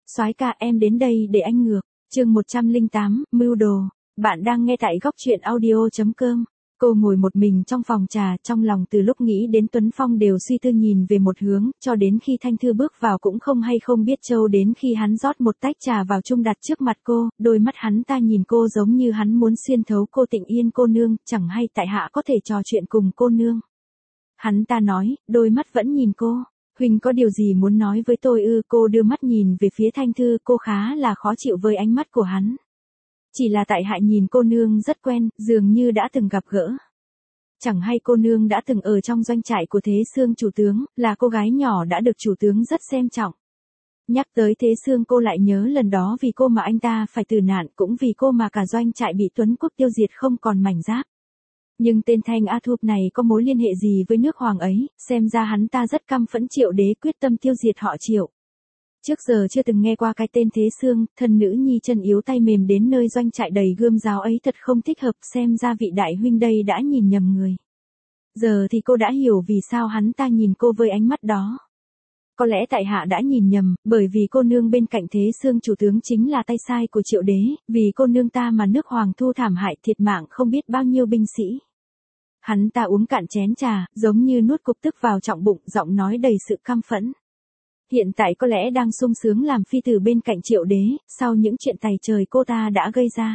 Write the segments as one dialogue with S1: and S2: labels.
S1: Soái ca em đến đây để anh ngược. Chương 108, mưu đồ. Bạn đang nghe tại góc truyện audio.com. Cô ngồi một mình trong phòng trà, trong lòng từ lúc nghĩ đến Tuấn Phong đều suy tư nhìn về một hướng, cho đến khi Thanh Thư bước vào cũng không hay không biết châu, đến khi hắn rót một tách trà vào chung đặt trước mặt cô, đôi mắt hắn ta nhìn cô giống như hắn muốn xuyên thấu cô. Tịnh Yên cô nương, chẳng hay tại hạ có thể trò chuyện cùng cô nương. Hắn ta nói, đôi mắt vẫn nhìn cô. Huynh có điều gì muốn nói với tôi ư? Cô đưa mắt nhìn về phía Thanh Thư, cô khá là khó chịu với ánh mắt của hắn. Chỉ là tại hạ nhìn cô nương rất quen, dường như đã từng gặp gỡ. Chẳng hay cô nương đã từng ở trong doanh trại của Thế Xương chủ tướng, là cô gái nhỏ đã được chủ tướng rất xem trọng. Nhắc tới Thế Xương cô lại nhớ lần đó vì cô mà anh ta phải tử nạn, cũng vì cô mà cả doanh trại bị Tuấn Quốc tiêu diệt không còn mảnh giáp. Nhưng tên Thanh A Thục này có mối liên hệ gì với nước Hoàng ấy? Xem ra hắn ta rất căm phẫn Triệu Đế, quyết tâm tiêu diệt họ Triệu. Trước giờ chưa từng nghe qua cái tên Thế Xương, thân nữ nhi chân yếu tay mềm đến nơi doanh trại đầy gươm giáo ấy thật không thích hợp, xem ra vị đại huynh đây đã nhìn nhầm người. Giờ thì cô đã hiểu vì sao hắn ta nhìn cô với ánh mắt đó. Có lẽ tại hạ đã nhìn nhầm, bởi vì cô nương bên cạnh Thế Xương chủ tướng chính là tay sai của Triệu Đế, vì cô nương ta mà nước Hoàng thu thảm hại thiệt mạng không biết bao nhiêu binh sĩ. Hắn ta uống cạn chén trà, giống như nuốt cục tức vào trọng bụng, giọng nói đầy sự căm phẫn. Hiện tại có lẽ đang sung sướng làm phi tử bên cạnh Triệu Đế, sau những chuyện tày trời cô ta đã gây ra.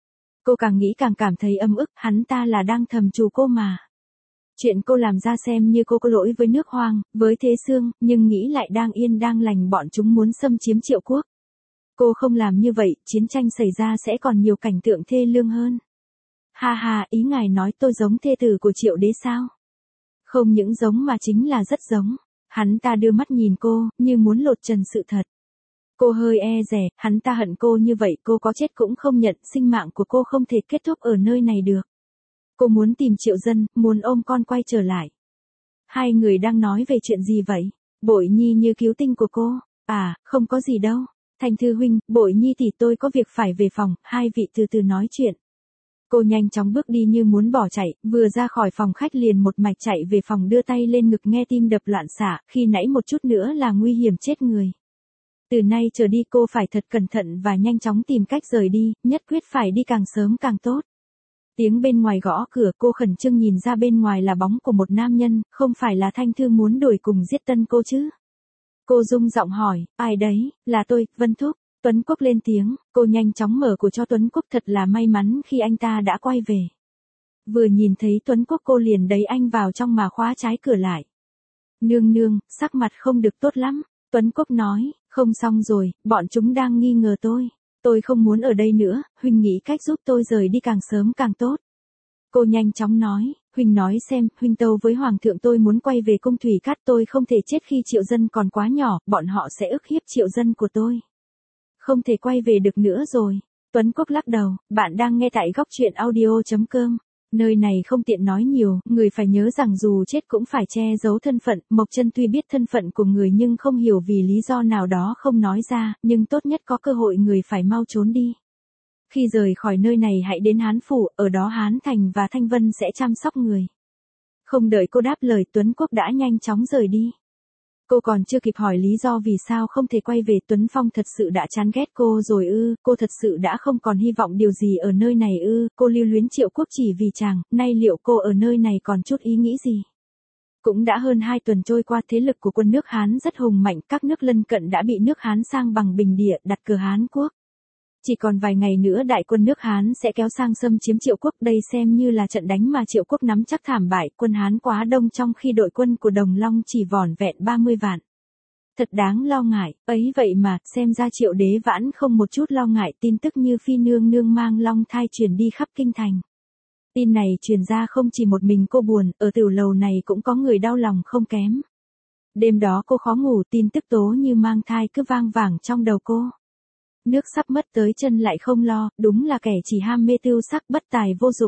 S1: Cô càng nghĩ càng cảm thấy âm ức, hắn ta là đang thầm trù cô mà. Chuyện cô làm ra xem như cô có lỗi với nước Hoàng, với Thế Xương, nhưng nghĩ lại đang yên đang lành bọn chúng muốn xâm chiếm Triệu quốc. Cô không làm như vậy, chiến tranh xảy ra sẽ còn nhiều cảnh tượng thê lương hơn. Ha ha, ý ngài nói tôi giống thê tử của Triệu Đế sao? Không những giống mà chính là rất giống. Hắn ta đưa mắt nhìn cô, như muốn lột trần sự thật. Cô hơi e dè, hắn ta hận cô như vậy, cô có chết cũng không nhận, sinh mạng của cô không thể kết thúc ở nơi này được. Cô muốn tìm Triệu Dân, muốn ôm con quay trở lại. Hai người đang nói về chuyện gì vậy? Bội Nhi như cứu tinh của cô. À, không có gì đâu. Thanh Thư huynh, Bội Nhi thì tôi có việc phải về phòng, hai vị từ từ nói chuyện. Cô nhanh chóng bước đi như muốn bỏ chạy, vừa ra khỏi phòng khách liền một mạch chạy về phòng, đưa tay lên ngực nghe tim đập loạn xạ, khi nãy một chút nữa là nguy hiểm chết người. Từ nay trở đi cô phải thật cẩn thận và nhanh chóng tìm cách rời đi, nhất quyết phải đi càng sớm càng tốt. Tiếng bên ngoài gõ cửa, cô khẩn trương nhìn ra bên ngoài là bóng của một nam nhân, không phải là Thanh Thư muốn đuổi cùng giết tân cô chứ? Cô rung giọng hỏi, ai đấy? Là tôi, Vân Thúc. Tuấn Quốc lên tiếng, cô nhanh chóng mở cửa cho Tuấn Quốc, thật là may mắn khi anh ta đã quay về. Vừa nhìn thấy Tuấn Quốc cô liền đẩy anh vào trong mà khóa trái cửa lại. Nương nương, sắc mặt không được tốt lắm. Tuấn Quốc nói, không xong rồi, bọn chúng đang nghi ngờ tôi. Tôi không muốn ở đây nữa, huynh nghĩ cách giúp tôi rời đi càng sớm càng tốt. Cô nhanh chóng nói, huynh nói xem, huynh tâu với hoàng thượng tôi muốn quay về cung Thủy Cát, tôi không thể chết khi Triệu Dân còn quá nhỏ, bọn họ sẽ ức hiếp Triệu Dân của tôi. Không thể quay về được nữa rồi. Tuấn Quốc lắc đầu, bạn đang nghe tại góc truyện audio.com. Nơi này không tiện nói nhiều, người phải nhớ rằng dù chết cũng phải che giấu thân phận. Mộc Chân tuy biết thân phận của người nhưng không hiểu vì lý do nào đó không nói ra, nhưng tốt nhất có cơ hội người phải mau trốn đi. Khi rời khỏi nơi này hãy đến Hán Phủ, ở đó Hán Thành và Thanh Vân sẽ chăm sóc người. Không đợi cô đáp lời, Tuấn Quốc đã nhanh chóng rời đi. Cô còn chưa kịp hỏi lý do vì sao không thể quay về, Tuấn Phong thật sự đã chán ghét cô rồi ư? Cô thật sự đã không còn hy vọng điều gì ở nơi này ư? Cô lưu luyến Triệu Quốc chỉ vì chàng, nay liệu cô ở nơi này còn chút ý nghĩ gì? Cũng đã hơn 2 tuần trôi qua, thế lực của quân nước Hán rất hùng mạnh, các nước lân cận đã bị nước Hán sang bằng bình địa, đặt cờ Hán Quốc. Chỉ còn vài ngày nữa đại quân nước Hán sẽ kéo sang xâm chiếm Triệu Quốc, đây xem như là trận đánh mà Triệu Quốc nắm chắc thảm bại, quân Hán quá đông trong khi đội quân của Đồng Long chỉ vỏn vẹn 30 vạn. Thật đáng lo ngại, ấy vậy mà, xem ra Triệu Đế vẫn không một chút lo ngại, tin tức như Phi nương nương mang long thai truyền đi khắp kinh thành. Tin này truyền ra không chỉ một mình cô buồn, ở Tửu Lầu này cũng có người đau lòng không kém. Đêm đó cô khó ngủ, tin tức Tố Như mang thai cứ vang vẳng trong đầu cô. Nước sắp mất tới chân lại không lo, đúng là kẻ chỉ ham mê tiêu sắc bất tài vô dụng.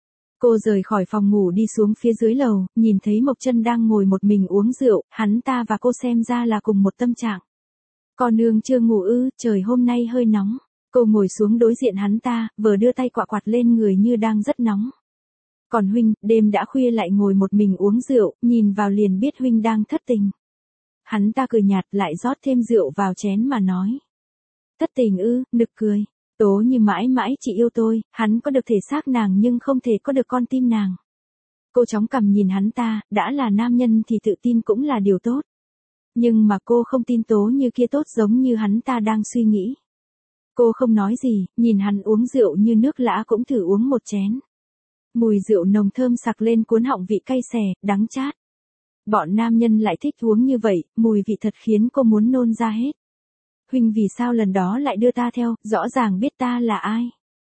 S1: Cô rời khỏi phòng ngủ đi xuống phía dưới lầu, nhìn thấy Mộc Chân đang ngồi một mình uống rượu, hắn ta và cô xem ra là cùng một tâm trạng. Con nương chưa ngủ ư? Trời hôm nay hơi nóng. Cô ngồi xuống đối diện hắn ta, vừa đưa tay quạ quạt lên người như đang rất nóng. Còn huynh, đêm đã khuya lại ngồi một mình uống rượu, nhìn vào liền biết huynh đang thất tình. Hắn ta cười nhạt lại rót thêm rượu vào chén mà nói. Thất tình ư, nực cười. Tố Như mãi mãi chỉ yêu tôi, hắn có được thể xác nàng nhưng không thể có được con tim nàng. Cô chóng cằm nhìn hắn ta, đã là nam nhân thì tự tin cũng là điều tốt. Nhưng mà cô không tin Tố Như kia tốt giống như hắn ta đang suy nghĩ. Cô không nói gì, nhìn hắn uống rượu như nước lã cũng thử uống một chén. Mùi rượu nồng thơm sặc lên cuốn họng vị cay xè, đắng chát. Bọn nam nhân lại thích uống như vậy, mùi vị thật khiến cô muốn nôn ra hết. Huynh vì sao lần đó lại đưa ta theo, rõ ràng biết ta là ai.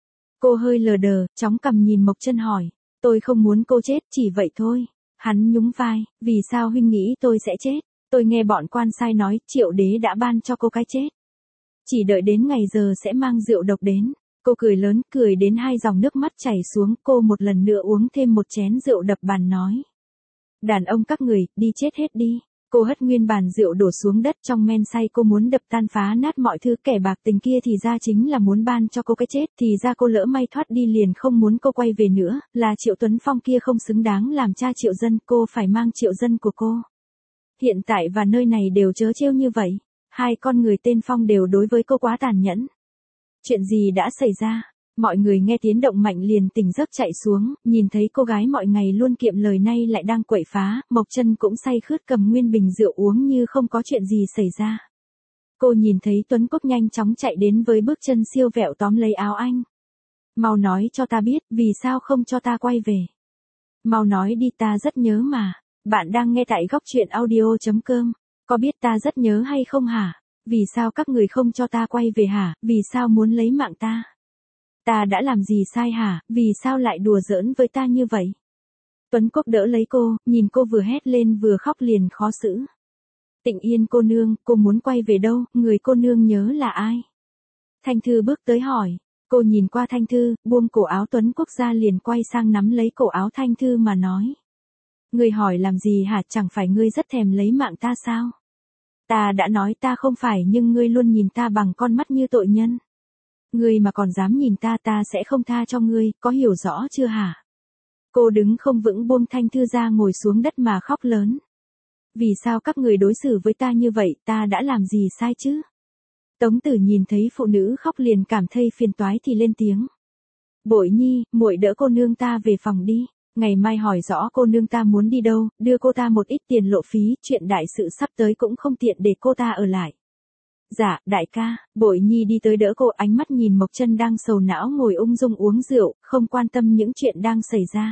S1: Cô hơi lờ đờ, chóng cằm nhìn Mộc Chân hỏi. Tôi không muốn cô chết, chỉ vậy thôi. Hắn nhún vai, vì sao huynh nghĩ tôi sẽ chết? Tôi nghe bọn quan sai nói, Triệu Đế đã ban cho cô cái chết. Chỉ đợi đến ngày giờ sẽ mang rượu độc đến. Cô cười lớn, cười đến hai dòng nước mắt chảy xuống, cô một lần nữa uống thêm một chén rượu đập bàn nói. Đàn ông các người, đi chết hết đi. Cô hất nguyên bàn rượu đổ xuống đất trong men say cô muốn đập tan phá nát mọi thứ kẻ bạc tình kia thì ra chính là muốn ban cho cô cái chết thì ra cô lỡ may thoát đi liền không muốn cô quay về nữa, là Triệu Tuấn Phong kia không xứng đáng làm cha Triệu Dân cô phải mang Triệu Dân của cô. Hiện tại và nơi này đều trớ trêu như vậy, hai con người tên Phong đều đối với cô quá tàn nhẫn. Chuyện gì đã xảy ra? Mọi người nghe tiếng động mạnh liền tỉnh giấc chạy xuống, nhìn thấy cô gái mọi ngày luôn kiệm lời nay lại đang quậy phá, Mộc Chân cũng say khướt cầm nguyên bình rượu uống như không có chuyện gì xảy ra. Cô nhìn thấy Tuấn Quốc nhanh chóng chạy đến với bước chân siêu vẹo tóm lấy áo anh. Mau nói cho ta biết, vì sao không cho ta quay về? Mau nói đi, ta rất nhớ mà. Bạn đang nghe tại góc truyện audio.com. Có biết ta rất nhớ hay không hả? Vì sao các người không cho ta quay về hả? Vì sao muốn lấy mạng ta? Ta đã làm gì sai hả? Vì sao lại đùa giỡn với ta như vậy? Tuấn Quốc đỡ lấy cô, nhìn cô vừa hét lên vừa khóc liền khó xử. Tịnh Yên cô nương, cô muốn quay về đâu? Người cô nương nhớ là ai? Thanh Thư bước tới hỏi. Cô nhìn qua Thanh Thư, buông cổ áo Tuấn Quốc ra liền quay sang nắm lấy cổ áo Thanh Thư mà nói. Ngươi hỏi làm gì hả? Chẳng phải ngươi rất thèm lấy mạng ta sao? Ta đã nói ta không phải nhưng ngươi luôn nhìn ta bằng con mắt như tội nhân. Ngươi mà còn dám nhìn ta ta sẽ không tha cho ngươi, có hiểu rõ chưa hả? Cô đứng không vững buông Thanh Thư ra ngồi xuống đất mà khóc lớn. Vì sao các người đối xử với ta như vậy, ta đã làm gì sai chứ? Tống Tử nhìn thấy phụ nữ khóc liền cảm thấy phiền toái thì lên tiếng. Bội Nhi, muội đỡ cô nương ta về phòng đi. Ngày mai hỏi rõ cô nương ta muốn đi đâu, đưa cô ta một ít tiền lộ phí, chuyện đại sự sắp tới cũng không tiện để cô ta ở lại. Dạ, đại ca, Bội Nhi đi tới đỡ cô, ánh mắt nhìn Mộc Chân đang sầu não ngồi ung dung uống rượu, không quan tâm những chuyện đang xảy ra.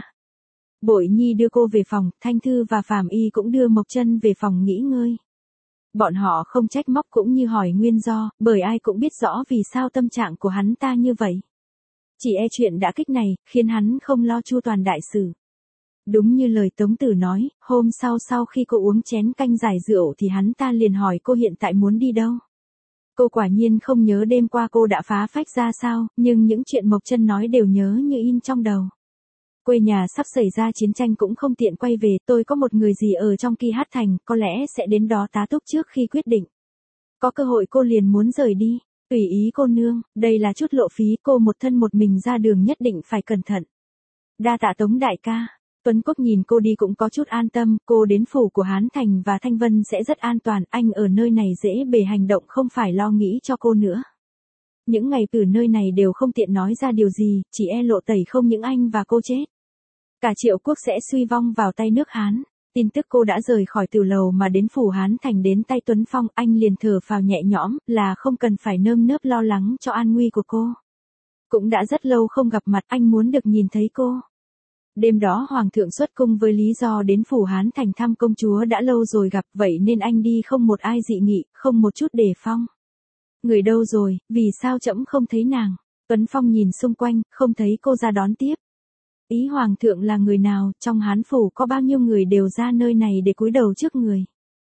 S1: Bội Nhi đưa cô về phòng, Thanh Thư và Phàm Y cũng đưa Mộc Chân về phòng nghỉ ngơi. Bọn họ không trách móc cũng như hỏi nguyên do, bởi ai cũng biết rõ vì sao tâm trạng của hắn ta như vậy. Chỉ e chuyện đã kích này, khiến hắn không lo chu toàn đại sự. Đúng như lời Tống Tử nói, hôm sau khi cô uống chén canh giải rượu thì hắn ta liền hỏi cô hiện tại muốn đi đâu. Cô quả nhiên không nhớ đêm qua cô đã phá phách ra sao, nhưng những chuyện Mộc Chân nói đều nhớ như in trong đầu. Quê nhà sắp xảy ra chiến tranh cũng không tiện quay về, tôi có một người gì ở trong Ki Hát Thành, có lẽ sẽ đến đó tá túc trước khi quyết định. Có cơ hội cô liền muốn rời đi, tùy ý cô nương, đây là chút lộ phí, cô một thân một mình ra đường nhất định phải cẩn thận. Đa tạ Tống đại ca. Tuấn Quốc nhìn cô đi cũng có chút an tâm, cô đến phủ của Hán Thành và Thanh Vân sẽ rất an toàn, anh ở nơi này dễ bề hành động không phải lo nghĩ cho cô nữa. Những ngày từ nơi này đều không tiện nói ra điều gì, chỉ e lộ tẩy không những anh và cô chết. Cả Triệu quốc sẽ suy vong vào tay nước Hán. Tin tức cô đã rời khỏi Tử Lầu mà đến phủ Hán Thành đến tay Tuấn Phong, anh liền thở phào nhẹ nhõm, là không cần phải nơm nớp lo lắng cho an nguy của cô. Cũng đã rất lâu không gặp mặt, anh muốn được nhìn thấy cô. Đêm đó Hoàng thượng xuất cung với lý do đến phủ Hán Thành thăm công chúa đã lâu rồi gặp, vậy nên anh đi không một ai dị nghị, không một chút đề phong. Người đâu rồi, vì sao trẫm không thấy nàng? Tuấn Phong nhìn xung quanh, không thấy cô ra đón tiếp. Ý Hoàng thượng là người nào, trong Hán phủ có bao nhiêu người đều ra nơi này để cúi đầu trước người.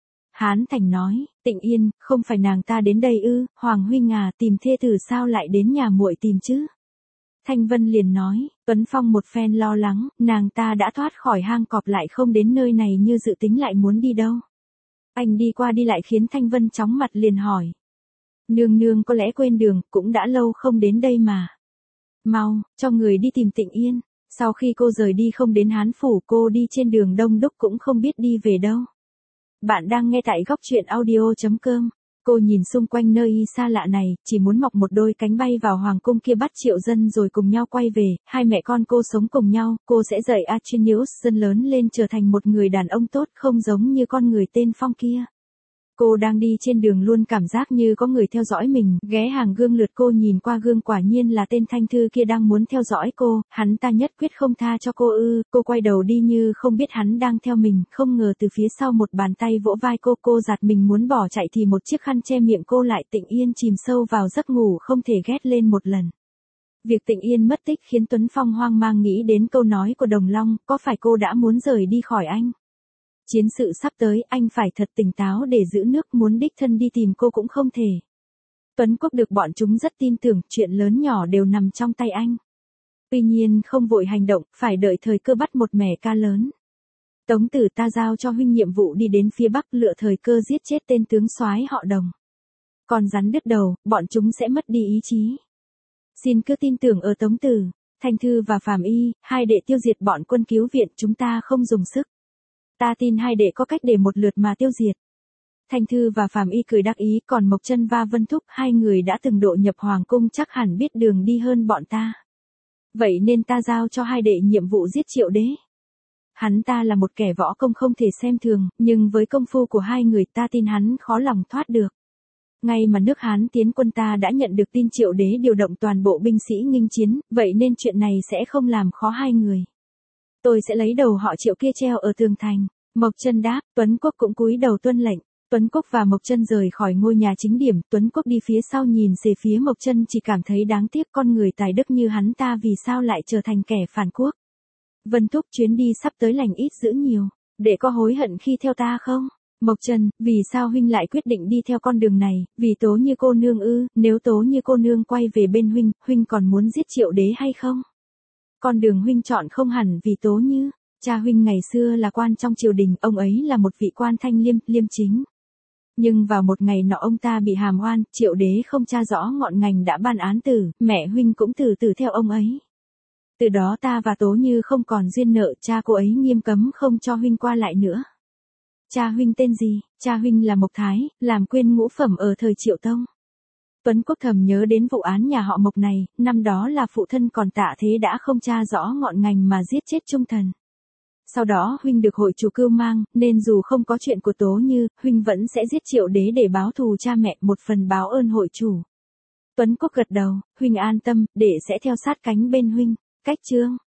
S1: Hán Thành nói, Tịnh Yên, không phải nàng ta đến đây ư? Hoàng huynh à, tìm thê tử sao lại đến nhà muội tìm chứ? Thanh Vân liền nói, Tuấn Phong một phen lo lắng, nàng ta đã thoát khỏi hang cọp lại không đến nơi này như dự tính lại muốn đi đâu. Anh đi qua đi lại khiến Thanh Vân chóng mặt liền hỏi. Nương nương có lẽ quên đường, cũng đã lâu không đến đây mà. Mau, cho người đi tìm Tịnh Yên. Sau khi cô rời đi không đến Hán phủ, cô đi trên đường đông đúc cũng không biết đi về đâu. Bạn đang nghe tại góc truyện audio.com. Cô nhìn xung quanh nơi xa lạ này, chỉ muốn mọc một đôi cánh bay vào hoàng cung kia bắt triệu dân rồi cùng nhau quay về, hai mẹ con cô sống cùng nhau, cô sẽ dạy Achilles dân lớn lên trở thành một người đàn ông tốt không giống như con người tên Phong kia. Cô đang đi trên đường luôn cảm giác như có người theo dõi mình, ghé hàng gương lượt cô nhìn qua gương quả nhiên là tên Thanh Thư kia đang muốn theo dõi cô, hắn ta nhất quyết không tha cho cô ư, cô quay đầu đi như không biết hắn đang theo mình, không ngờ từ phía sau một bàn tay vỗ vai cô giạt mình muốn bỏ chạy thì một chiếc khăn che miệng cô lại Tịnh Yên chìm sâu vào giấc ngủ không thể ghét lên một lần. Việc Tịnh Yên mất tích khiến Tuấn Phong hoang mang nghĩ đến câu nói của Đồng Long, có phải cô đã muốn rời đi khỏi anh? Chiến sự sắp tới, anh phải thật tỉnh táo để giữ nước, muốn đích thân đi tìm cô cũng không thể. Tuấn Quốc được bọn chúng rất tin tưởng, chuyện lớn nhỏ đều nằm trong tay anh. Tuy nhiên không vội hành động, phải đợi thời cơ bắt một mẻ ca lớn. Tống Tử, ta giao cho huynh nhiệm vụ đi đến phía Bắc lựa thời cơ giết chết tên tướng soái họ Đồng. Còn rắn đứt đầu, bọn chúng sẽ mất đi ý chí. Xin cứ tin tưởng ở Tống Tử, Thanh Thư và Phàm Y, hai đệ tiêu diệt bọn quân cứu viện, chúng ta không dùng sức. Ta tin hai đệ có cách để một lượt mà tiêu diệt. Thanh Thư và Phàm Y cười đắc ý, còn Mộc Chân và Vân Thúc, hai người đã từng độ nhập hoàng cung chắc hẳn biết đường đi hơn bọn ta. Vậy nên ta giao cho hai đệ nhiệm vụ giết Triệu Đế. Hắn ta là một kẻ võ công không thể xem thường, nhưng với công phu của hai người ta tin hắn khó lòng thoát được. Ngay mà nước Hán tiến quân ta đã nhận được tin Triệu Đế điều động toàn bộ binh sĩ nghênh chiến, vậy nên chuyện này sẽ không làm khó hai người. Tôi sẽ lấy đầu họ Triệu kia treo ở tường thành. Mộc Chân đáp, Tuấn Quốc cũng cúi đầu tuân lệnh. Tuấn Quốc và Mộc Chân rời khỏi ngôi nhà chính điểm, Tuấn Quốc đi phía sau nhìn về phía Mộc Chân chỉ cảm thấy đáng tiếc, con người tài đức như hắn ta vì sao lại trở thành kẻ phản quốc. Vân Thúc, chuyến đi sắp tới lành ít dữ nhiều, để có hối hận khi theo ta không? Mộc Chân, vì sao huynh lại quyết định đi theo con đường này, vì Tố Như cô nương ư? Nếu Tố Như cô nương quay về bên huynh, huynh còn muốn giết Triệu Đế hay không? Con đường huynh chọn không hẳn vì Tố Như. Cha huynh ngày xưa là quan trong triều đình, ông ấy là một vị quan thanh liêm chính. Nhưng vào một ngày nọ ông ta bị hàm oan, Triệu Đế không tra rõ ngọn ngành đã ban án tử, mẹ huynh cũng từ từ theo ông ấy. Từ đó ta và Tố Như không còn duyên nợ, cha cô ấy nghiêm cấm không cho huynh qua lại nữa. Cha huynh tên gì? Cha huynh là Mộc Thái, làm quyên ngũ phẩm ở thời Triệu Tông. Tuấn Quốc thầm nhớ đến vụ án nhà họ Mộc này, năm đó là phụ thân còn Tạ Thế đã không tra rõ ngọn ngành mà giết chết Trung Thần. Sau đó huynh được hội chủ cưu mang, nên dù không có chuyện của Tố Như, huynh vẫn sẽ giết Triệu Đế để báo thù cha mẹ, một phần báo ơn hội chủ. Tuấn Quốc gật đầu, huynh an tâm, để sẽ theo sát cánh bên huynh. Cách chương